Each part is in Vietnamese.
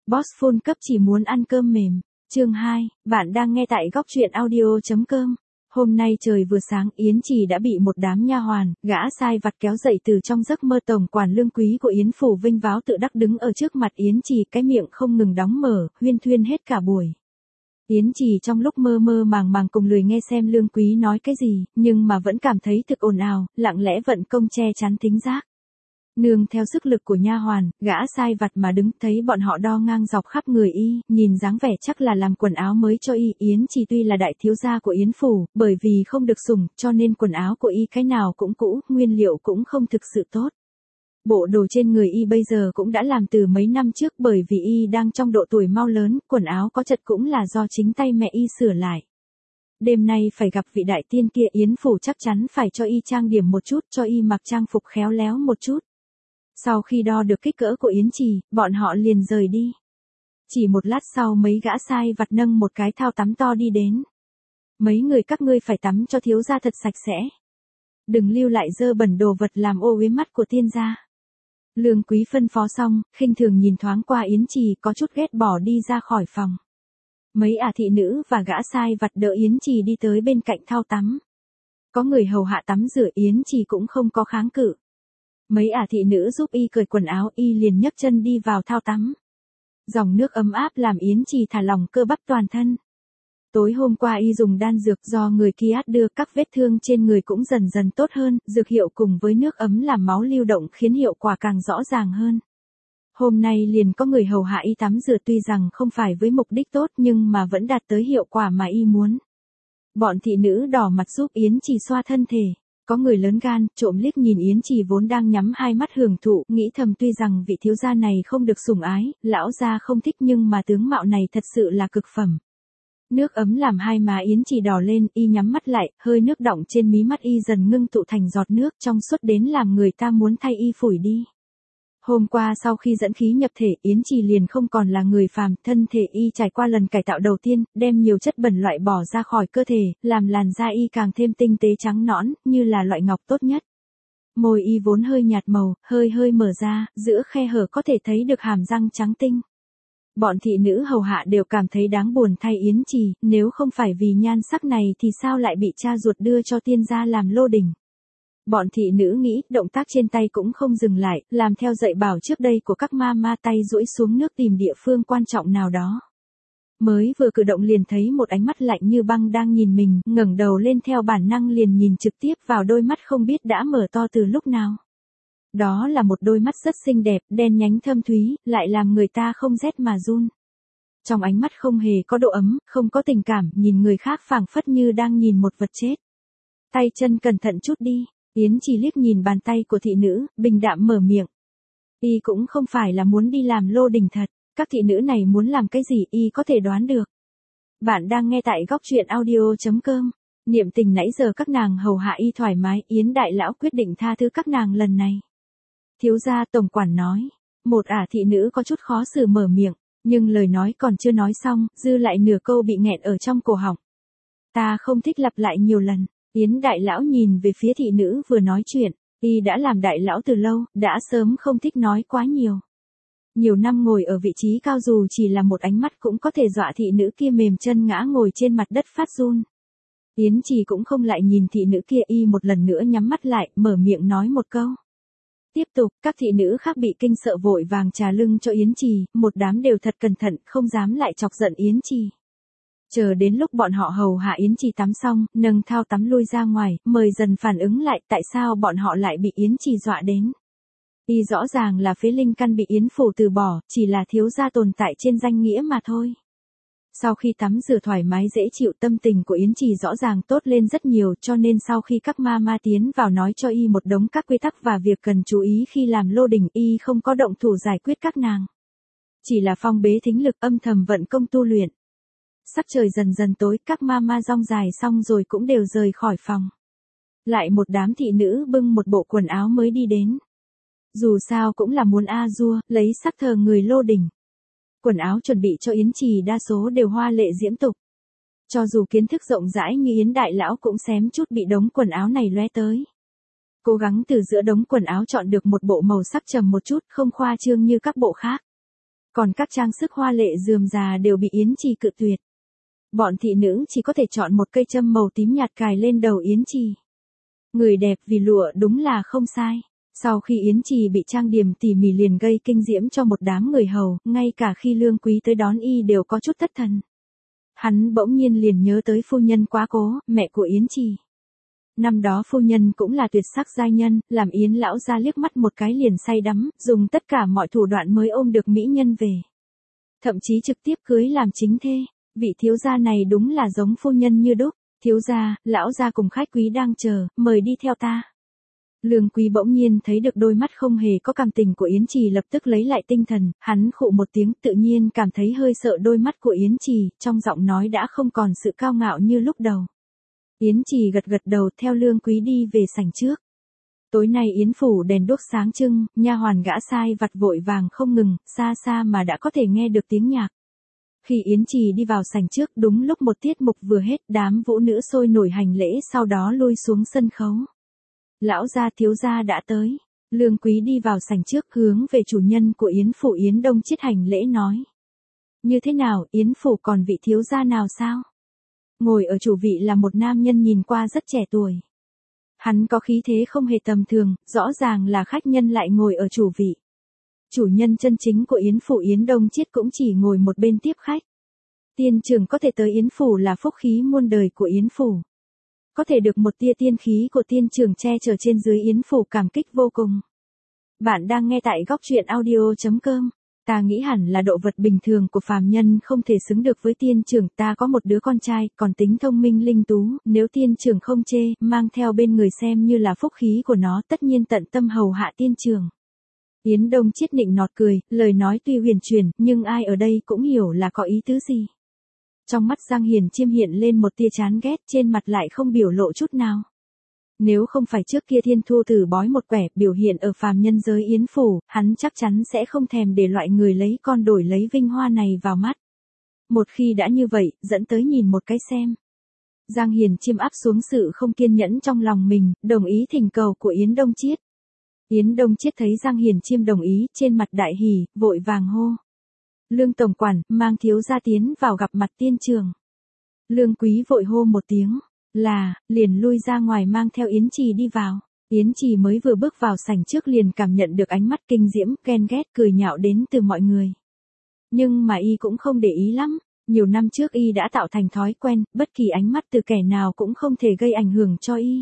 Boss full cấp chỉ muốn ăn cơm mềm. Chương 2, bạn đang nghe tại góc truyện audio.com. Hôm nay trời vừa sáng, Yến Trì đã bị một đám nha hoàn, gã sai vặt kéo dậy từ trong giấc mơ. Tổng quản Lương Quý của Yến phủ vinh váo tự đắc đứng ở trước mặt Yến Trì, cái miệng không ngừng đóng mở, huyên thuyên hết cả buổi. Yến Trì trong lúc mơ mơ màng màng cùng lười nghe xem Lương Quý nói cái gì, nhưng mà vẫn cảm thấy thực ồn ào, lặng lẽ vận công che chắn thính giác. Nương theo sức lực của nha hoàn, gã sai vặt mà đứng, thấy bọn họ đo ngang dọc khắp người y, nhìn dáng vẻ chắc là làm quần áo mới cho y. Yến Trì tuy là đại thiếu gia của Yến phủ, bởi vì không được sủng, cho nên quần áo của y cái nào cũng cũ, nguyên liệu cũng không thực sự tốt. Bộ đồ trên người y bây giờ cũng đã làm từ mấy năm trước, bởi vì y đang trong độ tuổi mau lớn, quần áo có chật cũng là do chính tay mẹ y sửa lại. Đêm nay phải gặp vị đại tiên kia, Yến phủ chắc chắn phải cho y trang điểm một chút, cho y mặc trang phục khéo léo một chút. Sau khi đo được kích cỡ của Yến Trì, bọn họ liền rời đi. Chỉ một lát sau mấy gã sai vặt nâng một cái thao tắm to đi đến. Mấy người các ngươi phải tắm cho thiếu gia thật sạch sẽ. Đừng lưu lại dơ bẩn đồ vật làm ô uế mắt của tiên gia. Lương Quý phân phó xong, khinh thường nhìn thoáng qua Yến Trì, có chút ghét bỏ đi ra khỏi phòng. Mấy thị nữ và gã sai vặt đỡ Yến Trì đi tới bên cạnh thao tắm. Có người hầu hạ tắm rửa, Yến Trì cũng không có kháng cự. Mấy thị nữ giúp y cởi quần áo, y liền nhấc chân đi vào thao tắm. Dòng nước ấm áp làm Yến Trì thả lỏng cơ bắp toàn thân. Tối hôm qua y dùng đan dược do người kia đưa, các vết thương trên người cũng dần dần tốt hơn, dược hiệu cùng với nước ấm làm máu lưu động khiến hiệu quả càng rõ ràng hơn. Hôm nay liền có người hầu hạ y tắm rửa, tuy rằng không phải với mục đích tốt nhưng mà vẫn đạt tới hiệu quả mà y muốn. Bọn thị nữ đỏ mặt giúp Yến Trì xoa thân thể. Có người lớn gan, trộm liếc nhìn Yến Trì vốn đang nhắm hai mắt hưởng thụ, nghĩ thầm tuy rằng vị thiếu gia này không được sủng ái, lão gia không thích, nhưng mà tướng mạo này thật sự là cực phẩm. Nước ấm làm hai má Yến Trì đỏ lên, y nhắm mắt lại, hơi nước đọng trên mí mắt y dần ngưng tụ thành giọt nước trong suốt đến làm người ta muốn thay y phủi đi. Hôm qua sau khi dẫn khí nhập thể, Yến Trì liền không còn là người phàm, thân thể y trải qua lần cải tạo đầu tiên, đem nhiều chất bẩn loại bỏ ra khỏi cơ thể, làm làn da y càng thêm tinh tế trắng nõn, như là loại ngọc tốt nhất. Môi y vốn hơi nhạt màu, hơi mở ra, giữa khe hở có thể thấy được hàm răng trắng tinh. Bọn thị nữ hầu hạ đều cảm thấy đáng buồn thay Yến Trì, nếu không phải vì nhan sắc này thì sao lại bị cha ruột đưa cho tiên gia làm lô đình. Bọn thị nữ nghĩ, động tác trên tay cũng không dừng lại, làm theo dạy bảo trước đây của các ma tay duỗi xuống nước tìm địa phương quan trọng nào đó. Mới vừa cử động liền thấy một ánh mắt lạnh như băng đang nhìn mình, ngẩng đầu lên theo bản năng liền nhìn trực tiếp vào đôi mắt không biết đã mở to từ lúc nào. Đó là một đôi mắt rất xinh đẹp, đen nhánh thâm thúy, lại làm người ta không rét mà run. Trong ánh mắt không hề có độ ấm, không có tình cảm, nhìn người khác phảng phất như đang nhìn một vật chết. Tay chân cẩn thận chút đi. Yến Trì liếc nhìn bàn tay của thị nữ, bình đạm mở miệng. Y cũng không phải là muốn đi làm lô đình thật, các thị nữ này muốn làm cái gì y có thể đoán được. Bạn đang nghe tại góc truyện audio.com. Niệm tình nãy giờ các nàng hầu hạ y thoải mái, Yến đại lão quyết định tha thứ các nàng lần này. Thiếu gia, tổng quản nói. Một thị nữ có chút khó xử mở miệng, nhưng lời nói còn chưa nói xong, dư lại nửa câu bị nghẹn ở trong cổ họng. Ta không thích lặp lại nhiều lần. Yến đại lão nhìn về phía thị nữ vừa nói chuyện, y đã làm đại lão từ lâu, đã sớm không thích nói quá nhiều. Nhiều năm ngồi ở vị trí cao dù chỉ là một ánh mắt cũng có thể dọa thị nữ kia mềm chân ngã ngồi trên mặt đất phát run. Yến Trì cũng không lại nhìn thị nữ kia, y một lần nữa nhắm mắt lại, mở miệng nói một câu. Tiếp tục, các thị nữ khác bị kinh sợ vội vàng trà lưng cho Yến Trì, một đám đều thật cẩn thận, không dám lại chọc giận Yến Trì. Chờ đến lúc bọn họ hầu hạ Yến Trì tắm xong, nâng thao tắm lui ra ngoài, mời dần phản ứng lại tại sao bọn họ lại bị Yến Trì dọa đến. Y rõ ràng là phế linh căn bị Yến phủ từ bỏ, chỉ là thiếu gia tồn tại trên danh nghĩa mà thôi. Sau khi tắm rửa thoải mái dễ chịu, tâm tình của Yến Trì rõ ràng tốt lên rất nhiều, cho nên sau khi các ma tiến vào nói cho y một đống các quy tắc và việc cần chú ý khi làm lô đình, y không có động thủ giải quyết các nàng. Chỉ là phong bế thính lực, âm thầm vận công tu luyện. Sắc trời dần dần tối, các ma rong dài xong rồi cũng đều rời khỏi phòng. Lại một đám thị nữ bưng một bộ quần áo mới đi đến. Dù sao cũng là muốn dua, lấy sắc thờ người lô đình. Quần áo chuẩn bị cho Yến Trì đa số đều hoa lệ diễm tục. Cho dù kiến thức rộng rãi như Yến đại lão cũng xém chút bị đống quần áo này lóe tới. Cố gắng từ giữa đống quần áo chọn được một bộ màu sắc trầm một chút, không khoa trương như các bộ khác. Còn các trang sức hoa lệ rườm rà đều bị Yến Trì cự tuyệt. Bọn thị nữ chỉ có thể chọn một cây châm màu tím nhạt cài lên đầu Yến Trì. Người đẹp vì lụa đúng là không sai. Sau khi Yến Trì bị trang điểm tỉ mỉ liền gây kinh diễm cho một đám người hầu, ngay cả khi Lương Quý tới đón y đều có chút thất thần. Hắn bỗng nhiên liền nhớ tới phu nhân quá cố, mẹ của Yến Trì. Năm đó phu nhân cũng là tuyệt sắc giai nhân, làm Yến lão gia liếc mắt một cái liền say đắm, dùng tất cả mọi thủ đoạn mới ôm được mỹ nhân về. Thậm chí trực tiếp cưới làm chính thê. Vị thiếu gia này đúng là giống phu nhân như đúc. Thiếu gia, lão gia cùng khách quý đang chờ, mời đi theo ta. Lương Quý bỗng nhiên thấy được đôi mắt không hề có cảm tình của Yến Trì, lập tức lấy lại tinh thần, hắn khụ một tiếng, tự nhiên cảm thấy hơi sợ đôi mắt của Yến Trì, trong giọng nói đã không còn sự cao ngạo như lúc đầu. Yến Trì gật gật đầu theo Lương Quý đi về sảnh trước. Tối nay Yến phủ đèn đuốc sáng trưng, nha hoàn gã sai vặt vội vàng không ngừng, xa xa mà đã có thể nghe được tiếng nhạc. Khi Yến Trì đi vào sảnh trước, đúng lúc một tiết mục vừa hết, đám vũ nữ sôi nổi hành lễ, sau đó lui xuống sân khấu. Lão gia thiếu gia đã tới. Lương Quý đi vào sảnh trước, hướng về chủ nhân của Yến phủ Yến Đông Chiết hành lễ nói: Như thế nào, Yến phủ còn vị thiếu gia nào sao? Ngồi ở chủ vị là một nam nhân nhìn qua rất trẻ tuổi. Hắn có khí thế không hề tầm thường, rõ ràng là khách nhân lại ngồi ở chủ vị. Chủ nhân chân chính của Yến phủ Yến Đông Chiết cũng chỉ ngồi một bên tiếp khách. Tiên trưởng có thể tới Yến phủ là phúc khí muôn đời của Yến phủ. Có thể được một tia tiên khí của tiên trưởng che chở trên dưới Yến phủ cảm kích vô cùng. Bạn đang nghe tại góc truyện audio.com. Ta nghĩ hẳn là độ vật bình thường của phàm nhân không thể xứng được với tiên trưởng, ta có một đứa con trai, còn tính thông minh linh tú, nếu tiên trưởng không chê, mang theo bên người xem như là phúc khí của nó, tất nhiên tận tâm hầu hạ tiên trưởng. Yến Đông Chiết nịnh nọt cười, lời nói tuy huyền truyền, nhưng ai ở đây cũng hiểu là có ý tứ gì. Trong mắt Giang Hiền Chiêm hiện lên một tia chán ghét, trên mặt lại không biểu lộ chút nào. Nếu không phải trước kia Thiên Thu Tử bói một quẻ biểu hiện ở phàm nhân giới Yến phủ, hắn chắc chắn sẽ không thèm để loại người lấy con đổi lấy vinh hoa này vào mắt. Một khi đã như vậy, dẫn tới nhìn một cái xem. Giang Hiền Chiêm áp xuống sự không kiên nhẫn trong lòng mình, đồng ý thỉnh cầu của Yến Đông Chiết. Yến Đông Chiết thấy Giang Hiền Chiêm đồng ý, trên mặt đại hỉ, vội vàng hô: Lương tổng quản, mang thiếu gia tiến vào gặp mặt tiên trưởng. Lương Quý vội hô một tiếng, liền lui ra ngoài mang theo Yến Trì đi vào. Yến Trì mới vừa bước vào sảnh trước liền cảm nhận được ánh mắt kinh diễm, ghen ghét, cười nhạo đến từ mọi người. Nhưng mà y cũng không để ý lắm, nhiều năm trước y đã tạo thành thói quen, bất kỳ ánh mắt từ kẻ nào cũng không thể gây ảnh hưởng cho y.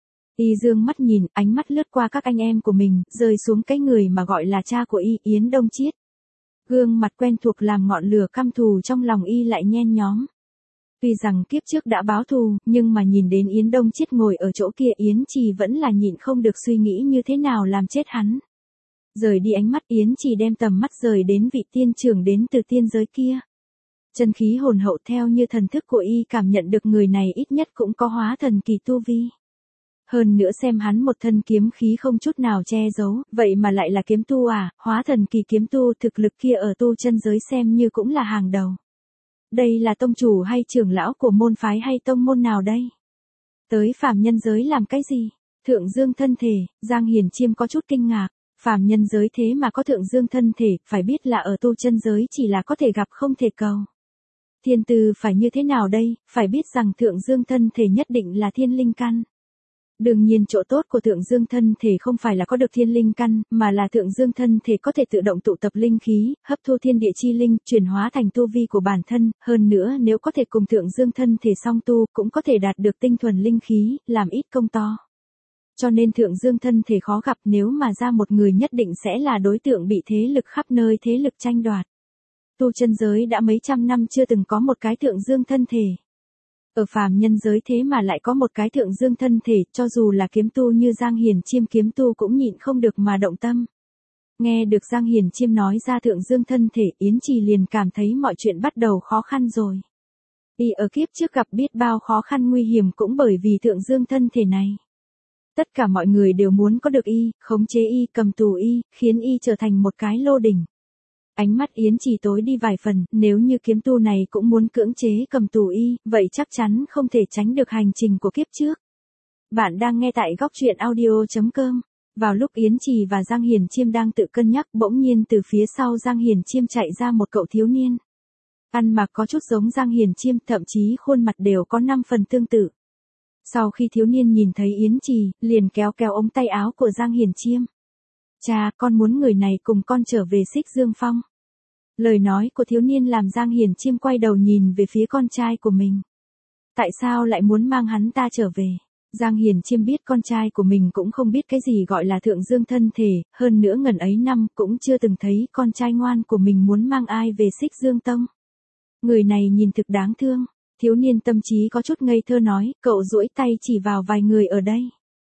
Y dương mắt nhìn, ánh mắt lướt qua các anh em của mình, rơi xuống cái người mà gọi là cha của y, Yến Đông Chiết. Gương mặt quen thuộc làm ngọn lửa căm thù trong lòng y lại nhen nhóm. Tuy rằng kiếp trước đã báo thù, nhưng mà nhìn đến Yến Đông Chiết ngồi ở chỗ kia, Yến Trì vẫn là nhịn không được suy nghĩ như thế nào làm chết hắn. Rời đi ánh mắt, Yến Trì đem tầm mắt rời đến vị tiên trưởng đến từ tiên giới kia. Chân khí hồn hậu theo như thần thức của y cảm nhận được người này ít nhất cũng có hóa thần kỳ tu vi. Hơn nữa xem hắn một thân kiếm khí không chút nào che giấu, vậy mà lại là kiếm tu à, hóa thần kỳ kiếm tu, thực lực kia ở tu chân giới xem như cũng là hàng đầu. Đây là tông chủ hay trưởng lão của môn phái hay tông môn nào đây? Tới phàm nhân giới làm cái gì? Thượng dương thân thể, Giang Hiền Chiêm có chút kinh ngạc, phàm nhân giới thế mà có thượng dương thân thể, phải biết là ở tu chân giới chỉ là có thể gặp không thể cầu. Thiên tư phải như thế nào đây, phải biết rằng thượng dương thân thể nhất định là thiên linh căn. Đương nhiên chỗ tốt của thượng dương thân thể không phải là có được thiên linh căn, mà là thượng dương thân thể có thể tự động tụ tập linh khí, hấp thu thiên địa chi linh, chuyển hóa thành tu vi của bản thân, hơn nữa nếu có thể cùng thượng dương thân thể song tu, cũng có thể đạt được tinh thuần linh khí, làm ít công to. Cho nên thượng dương thân thể khó gặp, nếu mà ra một người nhất định sẽ là đối tượng bị thế lực khắp nơi thế lực tranh đoạt. Tu chân giới đã mấy trăm năm chưa từng có một cái thượng dương thân thể. Ở phàm nhân giới thế mà lại có một cái thượng dương thân thể, cho dù là kiếm tu như Giang Hiền Chiêm kiếm tu cũng nhịn không được mà động tâm. Nghe được Giang Hiền Chiêm nói ra thượng dương thân thể, Yến Trì liền cảm thấy mọi chuyện bắt đầu khó khăn rồi. Y ở kiếp trước gặp biết bao khó khăn nguy hiểm cũng bởi vì thượng dương thân thể này. Tất cả mọi người đều muốn có được y, khống chế y, cầm tù y, khiến y trở thành một cái lô đỉnh. Ánh mắt Yến Trì tối đi vài phần, nếu như kiếm tu này cũng muốn cưỡng chế cầm tù y, vậy chắc chắn không thể tránh được hành trình của kiếp trước. Bạn đang nghe tại góc truyện audio.com. Vào lúc Yến Trì và Giang Hiền Chiêm đang tự cân nhắc, bỗng nhiên từ phía sau Giang Hiền Chiêm chạy ra một cậu thiếu niên. Ăn mặc có chút giống Giang Hiền Chiêm, thậm chí khuôn mặt đều có 5 phần tương tự. Sau khi thiếu niên nhìn thấy Yến Trì, liền kéo kéo ống tay áo của Giang Hiền Chiêm. Cha, con muốn người này cùng con trở về Xích Dương Phong. Lời nói của thiếu niên làm Giang Hiền Chiêm quay đầu nhìn về phía con trai của mình. Tại sao lại muốn mang hắn ta trở về? Giang Hiền Chiêm biết con trai của mình cũng không biết cái gì gọi là thượng dương thân thể, hơn nữa ngần ấy năm cũng chưa từng thấy con trai ngoan của mình muốn mang ai về Xích Dương Tông. Người này nhìn thực đáng thương. Thiếu niên tâm trí có chút ngây thơ nói, cậu duỗi tay chỉ vào vài người ở đây.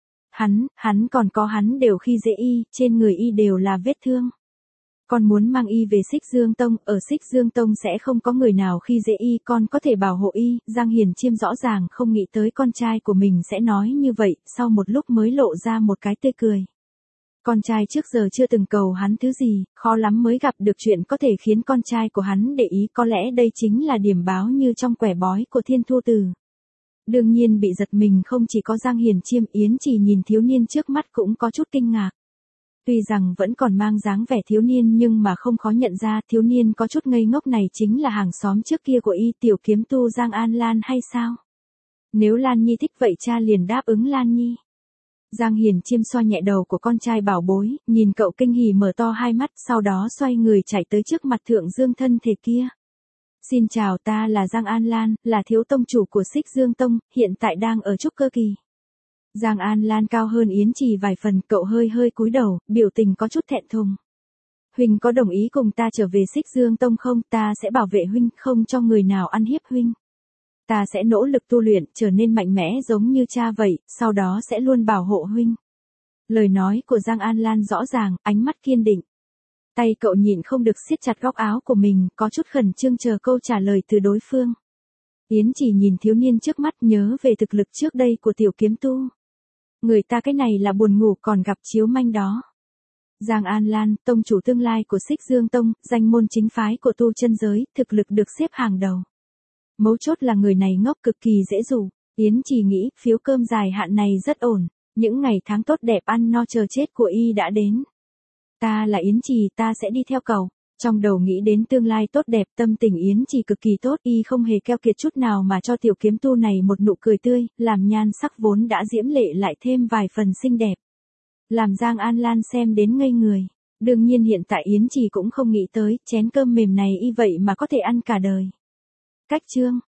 Hắn còn có hắn đều khi dễ y, trên người y đều là vết thương. Con muốn mang y về Xích Dương Tông, ở Xích Dương Tông sẽ không có người nào khi dễ y, con có thể bảo hộ y. Giang Hiền Chiêm rõ ràng không nghĩ tới con trai của mình sẽ nói như vậy, sau một lúc mới lộ ra một cái tươi cười. Con trai trước giờ chưa từng cầu hắn thứ gì, khó lắm mới gặp được chuyện có thể khiến con trai của hắn để ý, có lẽ đây chính là điểm báo như trong quẻ bói của Thiên Thu Tử. Đương nhiên bị giật mình không chỉ có Giang Hiền Chiêm, Yến Trì nhìn thiếu niên trước mắt cũng có chút kinh ngạc. Tuy rằng vẫn còn mang dáng vẻ thiếu niên nhưng mà không khó nhận ra thiếu niên có chút ngây ngốc này chính là hàng xóm trước kia của y, tiểu kiếm tu Giang An Lan hay sao? Nếu Lan Nhi thích vậy cha liền đáp ứng Lan Nhi. Giang Hiền Chiêm xoa nhẹ đầu của con trai bảo bối, nhìn cậu kinh hỉ mở to hai mắt, sau đó xoay người chạy tới trước mặt thượng dương thân thể kia. Xin chào, ta là Giang An Lan, là thiếu tông chủ của Xích Dương Tông, hiện tại đang ở trúc cơ kỳ. Giang An Lan cao hơn Yến Trì vài phần, cậu hơi cúi đầu, biểu tình có chút thẹn thùng. Huynh có đồng ý cùng ta trở về Xích Dương Tông không? Ta sẽ bảo vệ huynh, không cho người nào ăn hiếp huynh. Ta sẽ nỗ lực tu luyện, trở nên mạnh mẽ giống như cha vậy, sau đó sẽ luôn bảo hộ huynh. Lời nói của Giang An Lan rõ ràng, ánh mắt kiên định. Tay cậu nhịn không được siết chặt góc áo của mình, có chút khẩn trương chờ câu trả lời từ đối phương. Yến Trì nhìn thiếu niên trước mắt, nhớ về thực lực trước đây của tiểu kiếm tu. Người ta cái này là buồn ngủ còn gặp chiếu manh đó. Giang An Lan, tông chủ tương lai của Xích Dương Tông, danh môn chính phái của tu chân giới, thực lực được xếp hàng đầu. Mấu chốt là người này ngốc cực kỳ dễ dụ. Yến Trì nghĩ, phiếu cơm dài hạn này rất ổn, những ngày tháng tốt đẹp ăn no chờ chết của y đã đến. Ta là Yến Trì, ta sẽ đi theo cậu. Trong đầu nghĩ đến tương lai tốt đẹp, tâm tình Yến Trì cực kỳ tốt, y không hề keo kiệt chút nào mà cho tiểu kiếm tu này một nụ cười tươi, làm nhan sắc vốn đã diễm lệ lại thêm vài phần xinh đẹp. Làm Giang An Lan xem đến ngây người. Đương nhiên hiện tại Yến Trì cũng không nghĩ tới, chén cơm mềm này y vậy mà có thể ăn cả đời. Cách chương